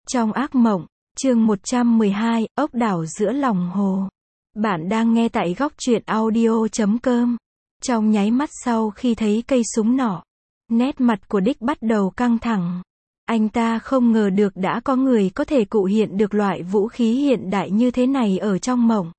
Trong ác mộng, chương 112, ốc đảo giữa lòng hồ. Bạn đang nghe tại góc truyện audio.com. Trong nháy mắt sau khi thấy cây súng nỏ, nét mặt của Dick bắt đầu căng thẳng. Anh ta không ngờ được đã có người có thể cụ hiện được loại vũ khí hiện đại như thế này ở trong mộng.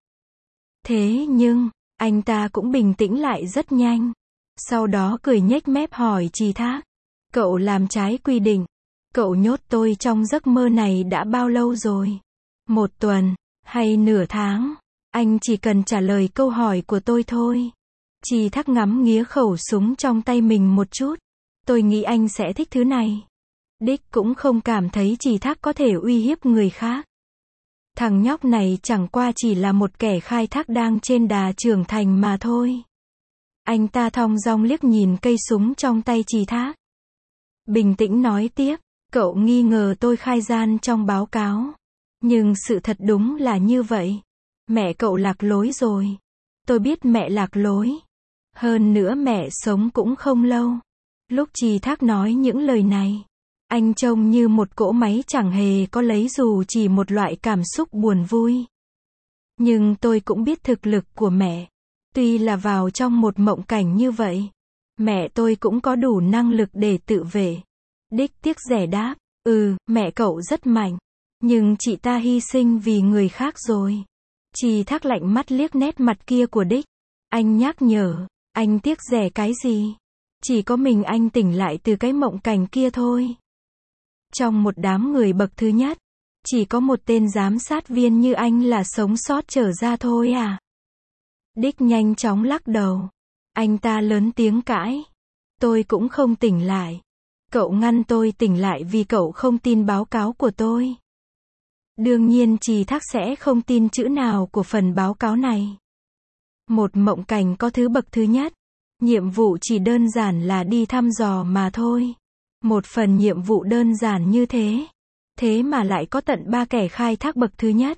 Thế nhưng, anh ta cũng bình tĩnh lại rất nhanh. Sau đó cười nhếch mép hỏi Trì Thác. Cậu làm trái quy định. Cậu nhốt tôi trong giấc mơ này đã bao lâu rồi? 1 tuần, hay nửa tháng? Anh chỉ cần trả lời câu hỏi của tôi thôi. Trì Thác ngắm nghía khẩu súng trong tay mình một chút. Tôi nghĩ anh sẽ thích thứ này. Dick cũng không cảm thấy Trì Thác có thể uy hiếp người khác. Thằng nhóc này chẳng qua chỉ là một kẻ khai thác đang trên đà trưởng thành mà thôi. Anh ta thong dong liếc nhìn cây súng trong tay Trì Thác. Bình tĩnh nói tiếp, cậu nghi ngờ tôi khai gian trong báo cáo. Nhưng sự thật đúng là như vậy. Mẹ cậu lạc lối rồi. Tôi biết mẹ lạc lối. Hơn nữa mẹ sống cũng không lâu. Lúc Trì Thác nói những lời này, anh trông như một cỗ máy chẳng hề có lấy dù chỉ một loại cảm xúc buồn vui. Nhưng tôi cũng biết thực lực của mẹ. Tuy là vào trong một mộng cảnh như vậy, mẹ tôi cũng có đủ năng lực để tự vệ. Dick tiếc rẻ đáp, mẹ cậu rất mạnh. Nhưng chị ta hy sinh vì người khác rồi. Trì Thác lạnh mắt liếc nét mặt kia của Dick. Anh nhắc nhở, anh tiếc rẻ cái gì? Chỉ có mình anh tỉnh lại từ cái mộng cảnh kia thôi. Trong một đám người bậc thứ nhất, chỉ có một tên giám sát viên như anh là sống sót trở ra thôi à? Dick nhanh chóng lắc đầu. Anh ta lớn tiếng cãi. Tôi cũng không tỉnh lại. Cậu ngăn tôi tỉnh lại vì cậu không tin báo cáo của tôi. Đương nhiên Trì Thác sẽ không tin chữ nào của phần báo cáo này. Một mộng cảnh có thứ bậc thứ nhất. Nhiệm vụ chỉ đơn giản là đi thăm dò mà thôi. Một phần nhiệm vụ đơn giản như thế. Thế mà lại có tận 3 kẻ khai thác bậc thứ nhất.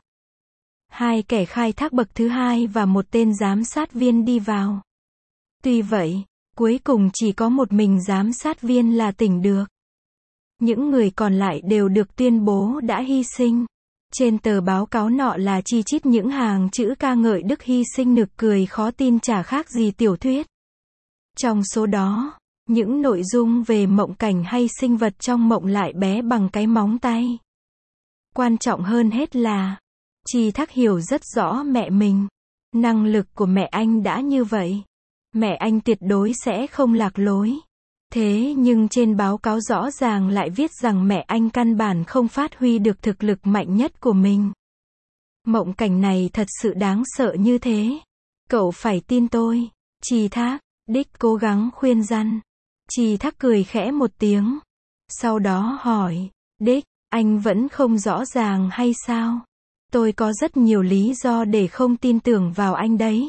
2 kẻ khai thác bậc thứ hai và một tên giám sát viên đi vào. Tuy vậy, cuối cùng chỉ có một mình giám sát viên là tỉnh được. Những người còn lại đều được tuyên bố đã hy sinh. Trên tờ báo cáo nọ là chi chít những hàng chữ ca ngợi đức hy sinh nực cười khó tin chả khác gì tiểu thuyết. Trong số đó, những nội dung về mộng cảnh hay sinh vật trong mộng lại bé bằng cái móng tay. Quan trọng hơn hết là, Trì Thác hiểu rất rõ mẹ mình. Năng lực của mẹ anh đã như vậy. Mẹ anh tuyệt đối sẽ không lạc lối. Thế nhưng trên báo cáo rõ ràng lại viết rằng mẹ anh căn bản không phát huy được thực lực mạnh nhất của mình. Mộng cảnh này thật sự đáng sợ như thế. Cậu phải tin tôi. Trì Thác, Dick cố gắng khuyên răn. Trì Thác cười khẽ một tiếng. Sau đó hỏi, Dick, anh vẫn không rõ ràng hay sao? Tôi có rất nhiều lý do để không tin tưởng vào anh đấy.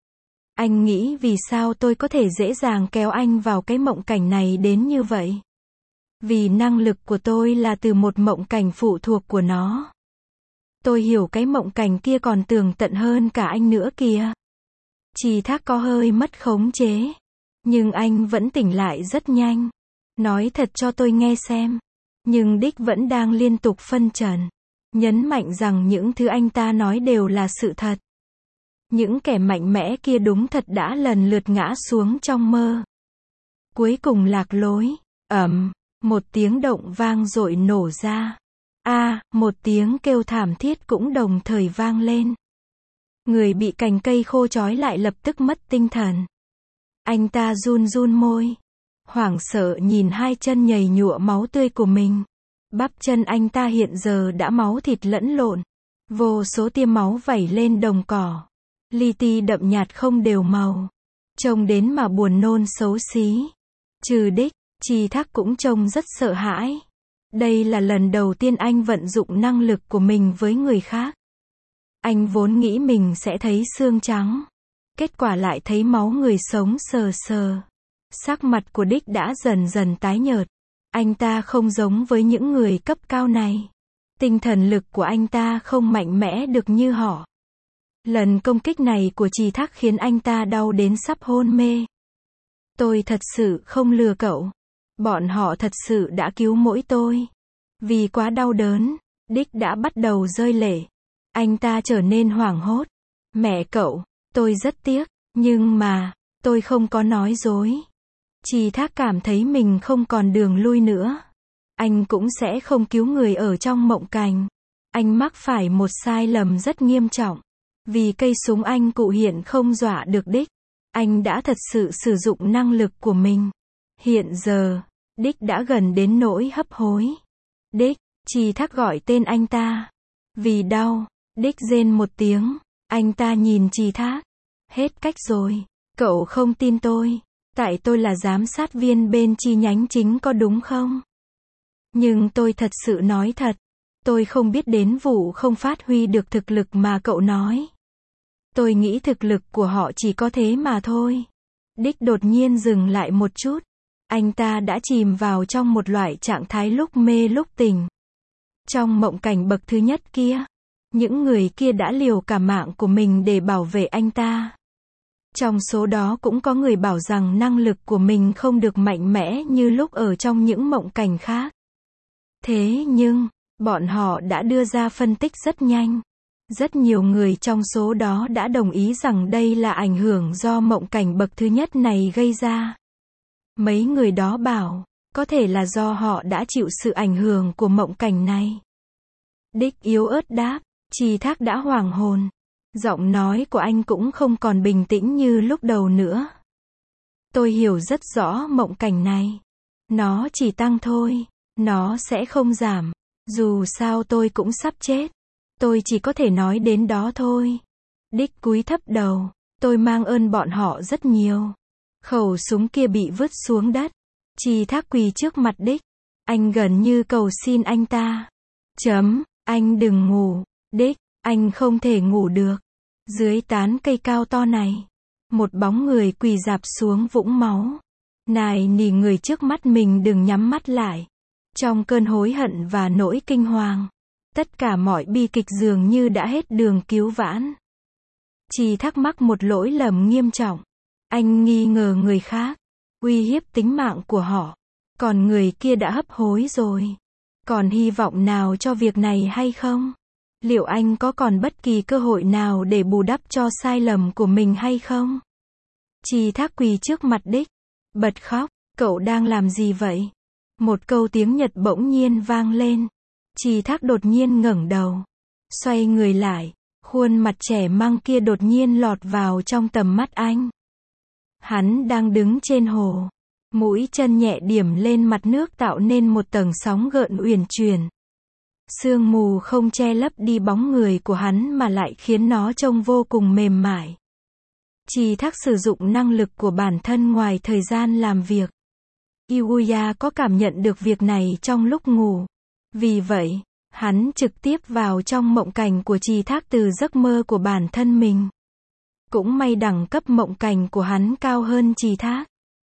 Anh nghĩ vì sao tôi có thể dễ dàng kéo anh vào cái mộng cảnh này đến như vậy? Vì năng lực của tôi là từ một mộng cảnh phụ thuộc của nó. Tôi hiểu cái mộng cảnh kia còn tường tận hơn cả anh nữa kìa. Trì Thác có hơi mất khống chế. Nhưng anh vẫn tỉnh lại rất nhanh. Nói thật cho tôi nghe xem. Nhưng Dick vẫn đang liên tục phân trần. Nhấn mạnh rằng những thứ anh ta nói đều là sự thật. Những kẻ mạnh mẽ kia đúng thật đã lần lượt ngã xuống trong mơ. Cuối cùng lạc lối. Một tiếng động vang dội nổ ra. Một tiếng kêu thảm thiết cũng đồng thời vang lên. Người bị cành cây khô trói lại lập tức mất tinh thần. Anh ta run run môi. Hoảng sợ nhìn 2 chân nhầy nhụa máu tươi của mình. Bắp chân anh ta hiện giờ đã máu thịt lẫn lộn. Vô số tia máu vẩy lên đồng cỏ. Li ti đậm nhạt không đều màu. Trông đến mà buồn nôn xấu xí. Trừ Dick, Trì Thác cũng trông rất sợ hãi. Đây là lần đầu tiên anh vận dụng năng lực của mình với người khác. Anh vốn nghĩ mình sẽ thấy xương trắng. Kết quả lại thấy máu người sống sờ sờ. Sắc mặt của Dick đã dần dần tái nhợt. Anh ta không giống với những người cấp cao này. Tinh thần lực của anh ta không mạnh mẽ được như họ. Lần công kích này của Trì Thác khiến anh ta đau đến sắp hôn mê. Tôi thật sự không lừa cậu. Bọn họ thật sự đã cứu mỗi tôi. Vì quá đau đớn, Dick đã bắt đầu rơi lệ. Anh ta trở nên hoảng hốt. Mẹ cậu, tôi rất tiếc, nhưng mà, tôi không có nói dối. Trì Thác cảm thấy mình không còn đường lui nữa. Anh cũng sẽ không cứu người ở trong mộng cảnh. Anh mắc phải một sai lầm rất nghiêm trọng. Vì cây súng anh cụ hiện không dọa được Dick. Anh đã thật sự sử dụng năng lực của mình. Hiện giờ, Dick đã gần đến nỗi hấp hối. Dick, Trì Thác gọi tên anh ta. Vì đau, Dick rên một tiếng. Anh ta nhìn Trì Thác. Hết cách rồi. Cậu không tin tôi. Tại tôi là giám sát viên bên chi nhánh chính có đúng không? Nhưng tôi thật sự nói thật. Tôi không biết đến vụ không phát huy được thực lực mà cậu nói. Tôi nghĩ thực lực của họ chỉ có thế mà thôi. Dick đột nhiên dừng lại một chút. Anh ta đã chìm vào trong một loại trạng thái lúc mê lúc tỉnh. Trong mộng cảnh bậc thứ nhất kia, những người kia đã liều cả mạng của mình để bảo vệ anh ta. Trong số đó cũng có người bảo rằng năng lực của mình không được mạnh mẽ như lúc ở trong những mộng cảnh khác. Thế nhưng, bọn họ đã đưa ra phân tích rất nhanh. Rất nhiều người trong số đó đã đồng ý rằng đây là ảnh hưởng do mộng cảnh bậc thứ nhất này gây ra. Mấy người đó bảo, có thể là do họ đã chịu sự ảnh hưởng của mộng cảnh này. Dick yếu ớt đáp, Trì Thác đã hoảng hồn. Giọng nói của anh cũng không còn bình tĩnh như lúc đầu nữa. Tôi hiểu rất rõ mộng cảnh này. Nó chỉ tăng thôi, nó sẽ không giảm. Dù sao tôi cũng sắp chết. Tôi chỉ có thể nói đến đó thôi. Dick cúi thấp đầu. Tôi mang ơn bọn họ rất nhiều. Khẩu súng kia bị vứt xuống đất. Trì Thác quỳ trước mặt Dick. Anh gần như cầu xin anh ta. Anh đừng ngủ. Dick, anh không thể ngủ được. Dưới tán cây cao to này, một bóng người quỳ rạp xuống vũng máu. Nài nỉ người trước mắt mình đừng nhắm mắt lại. Trong cơn hối hận và nỗi kinh hoàng, tất cả mọi bi kịch dường như đã hết đường cứu vãn. Trì Thác mắc một lỗi lầm nghiêm trọng. Anh nghi ngờ người khác, uy hiếp tính mạng của họ. Còn người kia đã hấp hối rồi. Còn hy vọng nào cho việc này hay không? Liệu anh có còn bất kỳ cơ hội nào để bù đắp cho sai lầm của mình hay không? Trì Thác quỳ trước mặt Dick, bật khóc. Cậu đang làm gì vậy? Một câu tiếng Nhật bỗng nhiên vang lên. Trì Thác đột nhiên ngẩng đầu, xoay người lại. Khuôn mặt trẻ măng kia đột nhiên lọt vào trong tầm mắt anh. Hắn đang đứng trên hồ. Mũi chân nhẹ điểm lên mặt nước tạo nên một tầng sóng gợn uyển chuyển. Sương mù không che lấp đi bóng người của hắn mà lại khiến nó trông vô cùng mềm mại. Trì Thác sử dụng năng lực của bản thân ngoài thời gian làm việc. Yuya có cảm nhận được việc này trong lúc ngủ. Vì vậy, hắn trực tiếp vào trong mộng cảnh của Trì Thác từ giấc mơ của bản thân mình. Cũng may đẳng cấp mộng cảnh của hắn cao hơn Trì Thác.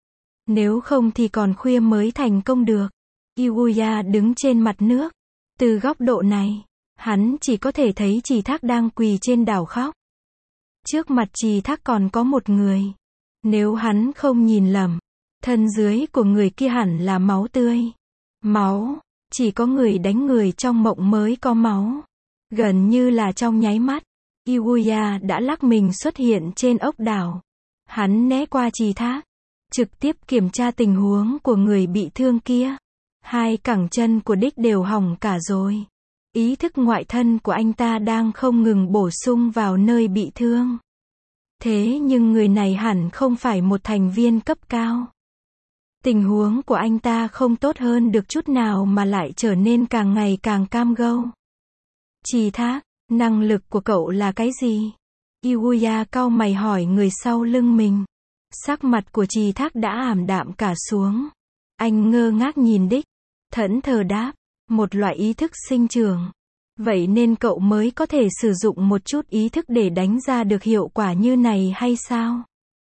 Nếu không thì còn khuya mới thành công được. Yuya đứng trên mặt nước. Từ góc độ này, hắn chỉ có thể thấy Trì Thác đang quỳ trên đảo khóc. Trước mặt Trì Thác còn có một người. Nếu hắn không nhìn lầm, thân dưới của người kia hẳn là máu tươi. Máu, chỉ có người đánh người trong mộng mới có máu. Gần như là trong nháy mắt, Yuya đã lắc mình xuất hiện trên ốc đảo. Hắn né qua Trì Thác, trực tiếp kiểm tra tình huống của người bị thương kia. Hai cẳng chân của Dick đều hỏng cả rồi. Ý thức ngoại thân của anh ta đang không ngừng bổ sung vào nơi bị thương. Thế nhưng người này hẳn không phải một thành viên cấp cao. Tình huống của anh ta không tốt hơn được chút nào mà lại trở nên càng ngày càng cam go. Trì Thác, năng lực của cậu là cái gì? Yuya cau mày hỏi người sau lưng mình. Sắc mặt của Trì Thác đã ảm đạm cả xuống. Anh ngơ ngác nhìn Dick, thẫn thờ đáp, một loại ý thức sinh trưởng. Vậy nên cậu mới có thể sử dụng một chút ý thức để đánh ra được hiệu quả như này hay sao?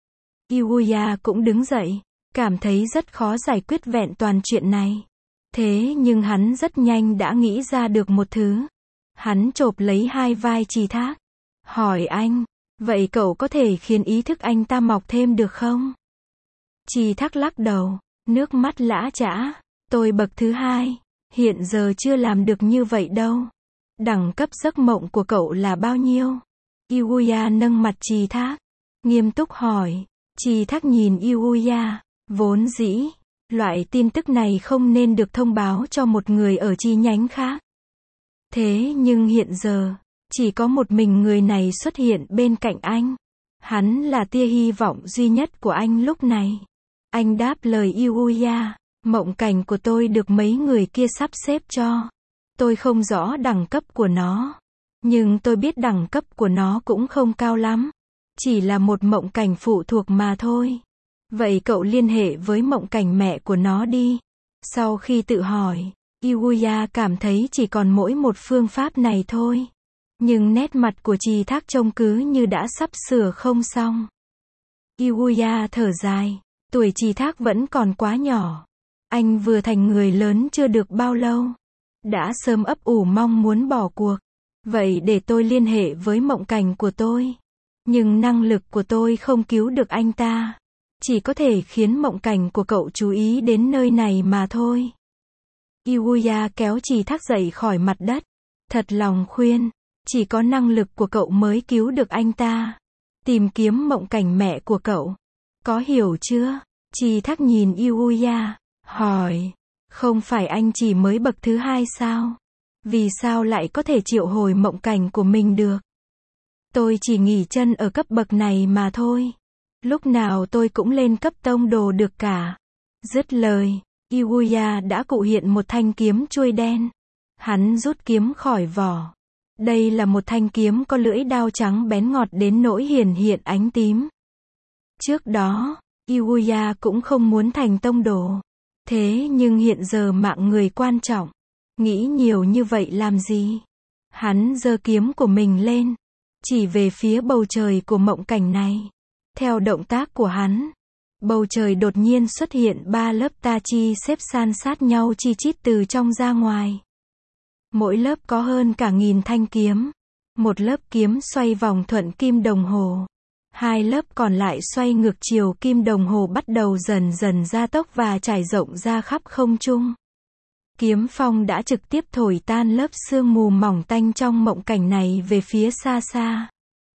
Yuya cũng đứng dậy, cảm thấy rất khó giải quyết vẹn toàn chuyện này. Thế nhưng hắn rất nhanh đã nghĩ ra được một thứ. Hắn chộp lấy hai vai Trì Thác, hỏi anh, vậy cậu có thể khiến ý thức anh ta mọc thêm được không? Trì Thác lắc đầu, nước mắt lã chã, tôi bậc thứ hai, hiện giờ chưa làm được như vậy đâu. Đẳng cấp giấc mộng của cậu là bao nhiêu? Yuya nâng mặt Trì Thác, nghiêm túc hỏi. Trì Thác nhìn Yuya, vốn dĩ, loại tin tức này không nên được thông báo cho một người ở chi nhánh khác. Thế nhưng hiện giờ, chỉ có một mình người này xuất hiện bên cạnh anh. Hắn là tia hy vọng duy nhất của anh lúc này. Anh đáp lời Yuya, mộng cảnh của tôi được mấy người kia sắp xếp cho. Tôi không rõ đẳng cấp của nó. Nhưng tôi biết đẳng cấp của nó cũng không cao lắm. Chỉ là một mộng cảnh phụ thuộc mà thôi. Vậy cậu liên hệ với mộng cảnh mẹ của nó đi. Sau khi tự hỏi, Yuya cảm thấy chỉ còn mỗi một phương pháp này thôi. Nhưng nét mặt của Trì Thác trông cứ như đã sắp sửa không xong. Yuya thở dài, tuổi Trì Thác vẫn còn quá nhỏ. Anh vừa thành người lớn chưa được bao lâu. Đã sớm ấp ủ mong muốn bỏ cuộc. Vậy để tôi liên hệ với mộng cảnh của tôi. Nhưng năng lực của tôi không cứu được anh ta. Chỉ có thể khiến mộng cảnh của cậu chú ý đến nơi này mà thôi. Yuya kéo Trì Thác dậy khỏi mặt đất. Thật lòng khuyên, chỉ có năng lực của cậu mới cứu được anh ta. Tìm kiếm mộng cảnh mẹ của cậu. Có hiểu chưa? Trì Thác nhìn Yuya, hỏi. Không phải anh chỉ mới bậc thứ 2 sao? Vì sao lại có thể triệu hồi mộng cảnh của mình được? Tôi chỉ nghỉ chân ở cấp bậc này mà thôi. Lúc nào tôi cũng lên cấp tông đồ được cả. Dứt lời, Yuya đã cụ hiện một thanh kiếm chuôi đen. Hắn rút kiếm khỏi vỏ. Đây là một thanh kiếm có lưỡi đao trắng bén ngọt đến nỗi hiển hiện ánh tím. Trước đó, Yuya cũng không muốn thành tông đồ. Thế nhưng hiện giờ mạng người quan trọng. Nghĩ nhiều như vậy làm gì? Hắn giơ kiếm của mình lên. Chỉ về phía bầu trời của mộng cảnh này. Theo động tác của hắn, bầu trời đột nhiên xuất hiện 3 lớp ta chi xếp san sát nhau chi chít từ trong ra ngoài. Mỗi lớp có hơn cả 1000 thanh kiếm. Một lớp kiếm xoay vòng thuận kim đồng hồ. 2 lớp còn lại xoay ngược chiều kim đồng hồ bắt đầu dần dần gia tốc và trải rộng ra khắp không trung. Kiếm phong đã trực tiếp thổi tan lớp sương mù mỏng tanh trong mộng cảnh này về phía xa xa.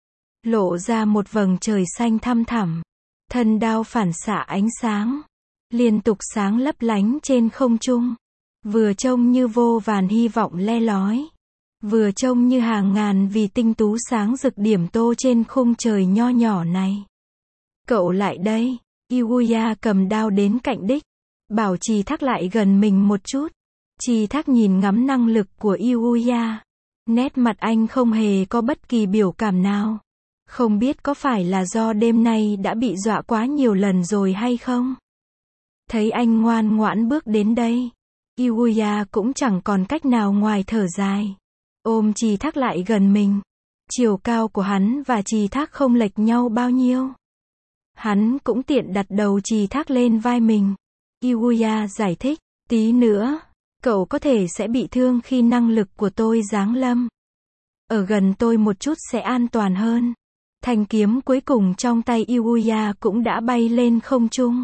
Lộ ra một vầng trời xanh thăm thẳm. Thân đao phản xạ ánh sáng. Liên tục sáng lấp lánh trên không trung. Vừa trông như vô vàn hy vọng le lói. Vừa trông như hàng ngàn vì tinh tú sáng rực điểm tô trên khung trời nho nhỏ này. Cậu lại đây. Yuya cầm đao đến cạnh đích. Bảo Trì Thác lại gần mình một chút. Trì Thác nhìn ngắm năng lực của Yuya. Nét mặt anh không hề có bất kỳ biểu cảm nào. Không biết có phải là do đêm nay đã bị dọa quá nhiều lần rồi hay không? Thấy anh ngoan ngoãn bước đến đây. Yuya cũng chẳng còn cách nào ngoài thở dài. Ôm Trì Thác lại gần mình. Chiều cao của hắn và Trì Thác không lệch nhau bao nhiêu. Hắn cũng tiện đặt đầu Trì Thác lên vai mình. Yuya giải thích, tí nữa, cậu có thể sẽ bị thương khi năng lực của tôi giáng lâm. Ở gần tôi một chút sẽ an toàn hơn. Thanh kiếm cuối cùng trong tay Yuya cũng đã bay lên không trung.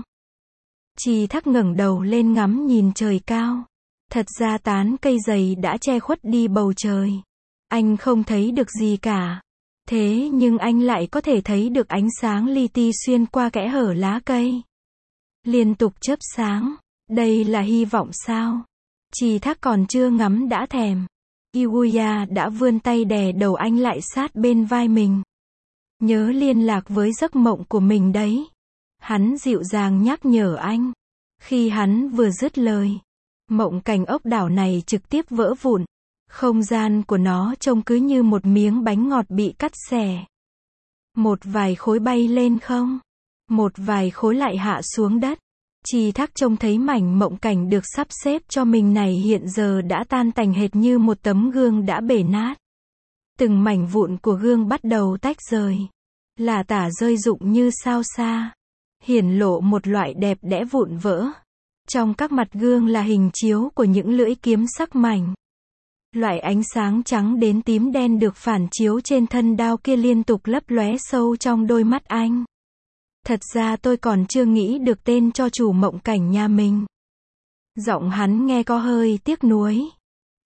Trì Thác ngẩng đầu lên ngắm nhìn trời cao. Thật ra tán cây dày đã che khuất đi bầu trời. Anh không thấy được gì cả. Thế nhưng anh lại có thể thấy được ánh sáng li ti xuyên qua kẽ hở lá cây. Liên tục chớp sáng. Đây là hy vọng sao? Trì Thác còn chưa ngắm đã thèm. Yuya đã vươn tay đè đầu anh lại sát bên vai mình. Nhớ liên lạc với giấc mộng của mình đấy. Hắn dịu dàng nhắc nhở anh. Khi hắn vừa dứt lời, mộng cảnh ốc đảo này trực tiếp vỡ vụn. Không gian của nó trông cứ như một miếng bánh ngọt bị cắt xẻ. Một vài khối bay lên không. Một vài khối lại hạ xuống đất. Trì Thác trông thấy mảnh mộng cảnh được sắp xếp cho mình này hiện giờ đã tan tành hệt như một tấm gương đã bể nát. Từng mảnh vụn của gương bắt đầu tách rời. Lả tả rơi rụng như sao xa. Hiển lộ một loại đẹp đẽ vụn vỡ. Trong các mặt gương là hình chiếu của những lưỡi kiếm sắc mảnh. Loại ánh sáng trắng đến tím đen được phản chiếu trên thân đao kia liên tục lấp lóe sâu trong đôi mắt anh. Thật ra tôi còn chưa nghĩ được tên cho chủ mộng cảnh nhà mình. Giọng hắn nghe có hơi tiếc nuối.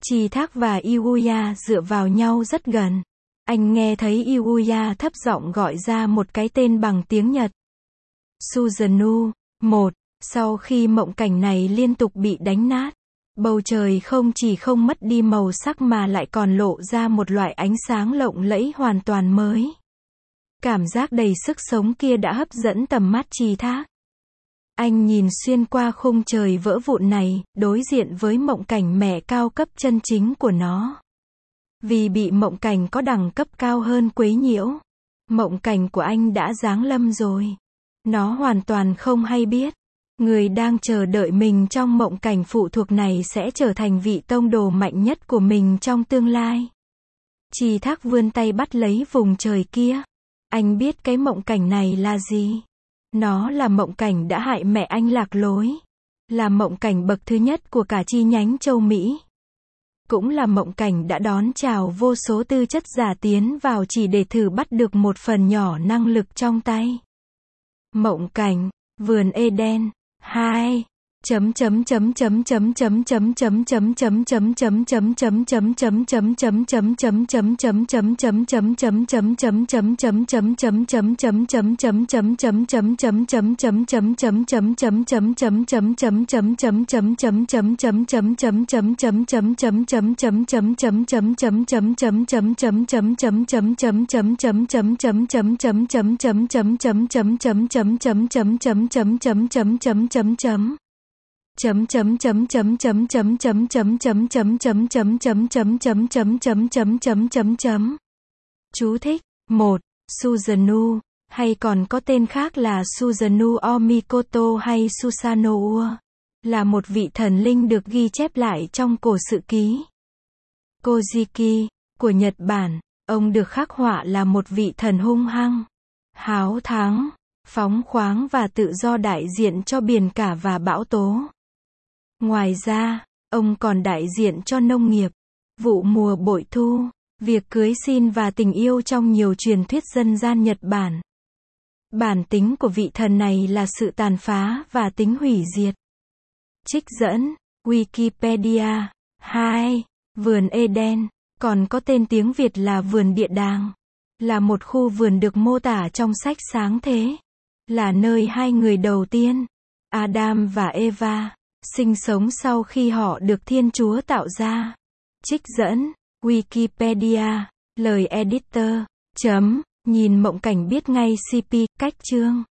Chi Thác và Yuya dựa vào nhau rất gần. Anh nghe thấy Yuya thấp giọng gọi ra một cái tên bằng tiếng Nhật. Suzanu. Sau khi mộng cảnh này liên tục bị đánh nát, bầu trời không chỉ không mất đi màu sắc mà lại còn lộ ra một loại ánh sáng lộng lẫy hoàn toàn mới. Cảm giác đầy sức sống kia đã hấp dẫn tầm mắt Chi Thác. Anh nhìn xuyên qua khung trời vỡ vụn này, đối diện với mộng cảnh mẹ cao cấp chân chính của nó. Vì bị mộng cảnh có đẳng cấp cao hơn quấy nhiễu, mộng cảnh của anh đã giáng lâm rồi. Nó hoàn toàn không hay biết, người đang chờ đợi mình trong mộng cảnh phụ thuộc này sẽ trở thành vị tông đồ mạnh nhất của mình trong tương lai. Chi Thác vươn tay bắt lấy vùng trời kia. Anh biết cái mộng cảnh này là gì? Nó là mộng cảnh đã hại mẹ anh lạc lối. Là mộng cảnh bậc thứ nhất của cả chi nhánh châu Mỹ. Cũng là mộng cảnh đã đón chào vô số tư chất giả tiến vào chỉ để thử bắt được một phần nhỏ năng lực trong tay. Mộng cảnh, vườn Eden. 2. Chú thích. 1. Suzanu, hay còn có tên khác là Suzanu Omikoto hay Susanoo, là một vị thần linh được ghi chép lại trong cổ sự ký Kojiki của Nhật Bản. Ông được khắc họa là một vị thần hung hăng, háo thắng, phóng khoáng và tự do đại diện cho biển cả và bão tố. Ngoài ra, ông còn đại diện cho nông nghiệp, vụ mùa bội thu, việc cưới xin và tình yêu trong nhiều truyền thuyết dân gian Nhật Bản. Bản tính của vị thần này là sự tàn phá và tính hủy diệt. Trích dẫn Wikipedia. 2. Vườn Eden, còn có tên tiếng Việt là vườn địa đàng, là một khu vườn được mô tả trong sách Sáng Thế, là nơi hai người đầu tiên, Adam và Eva, sinh sống sau khi họ được Thiên Chúa tạo ra. Trích dẫn Wikipedia, lời editor. Nhìn mộng cảnh biết ngay CP, cách chương.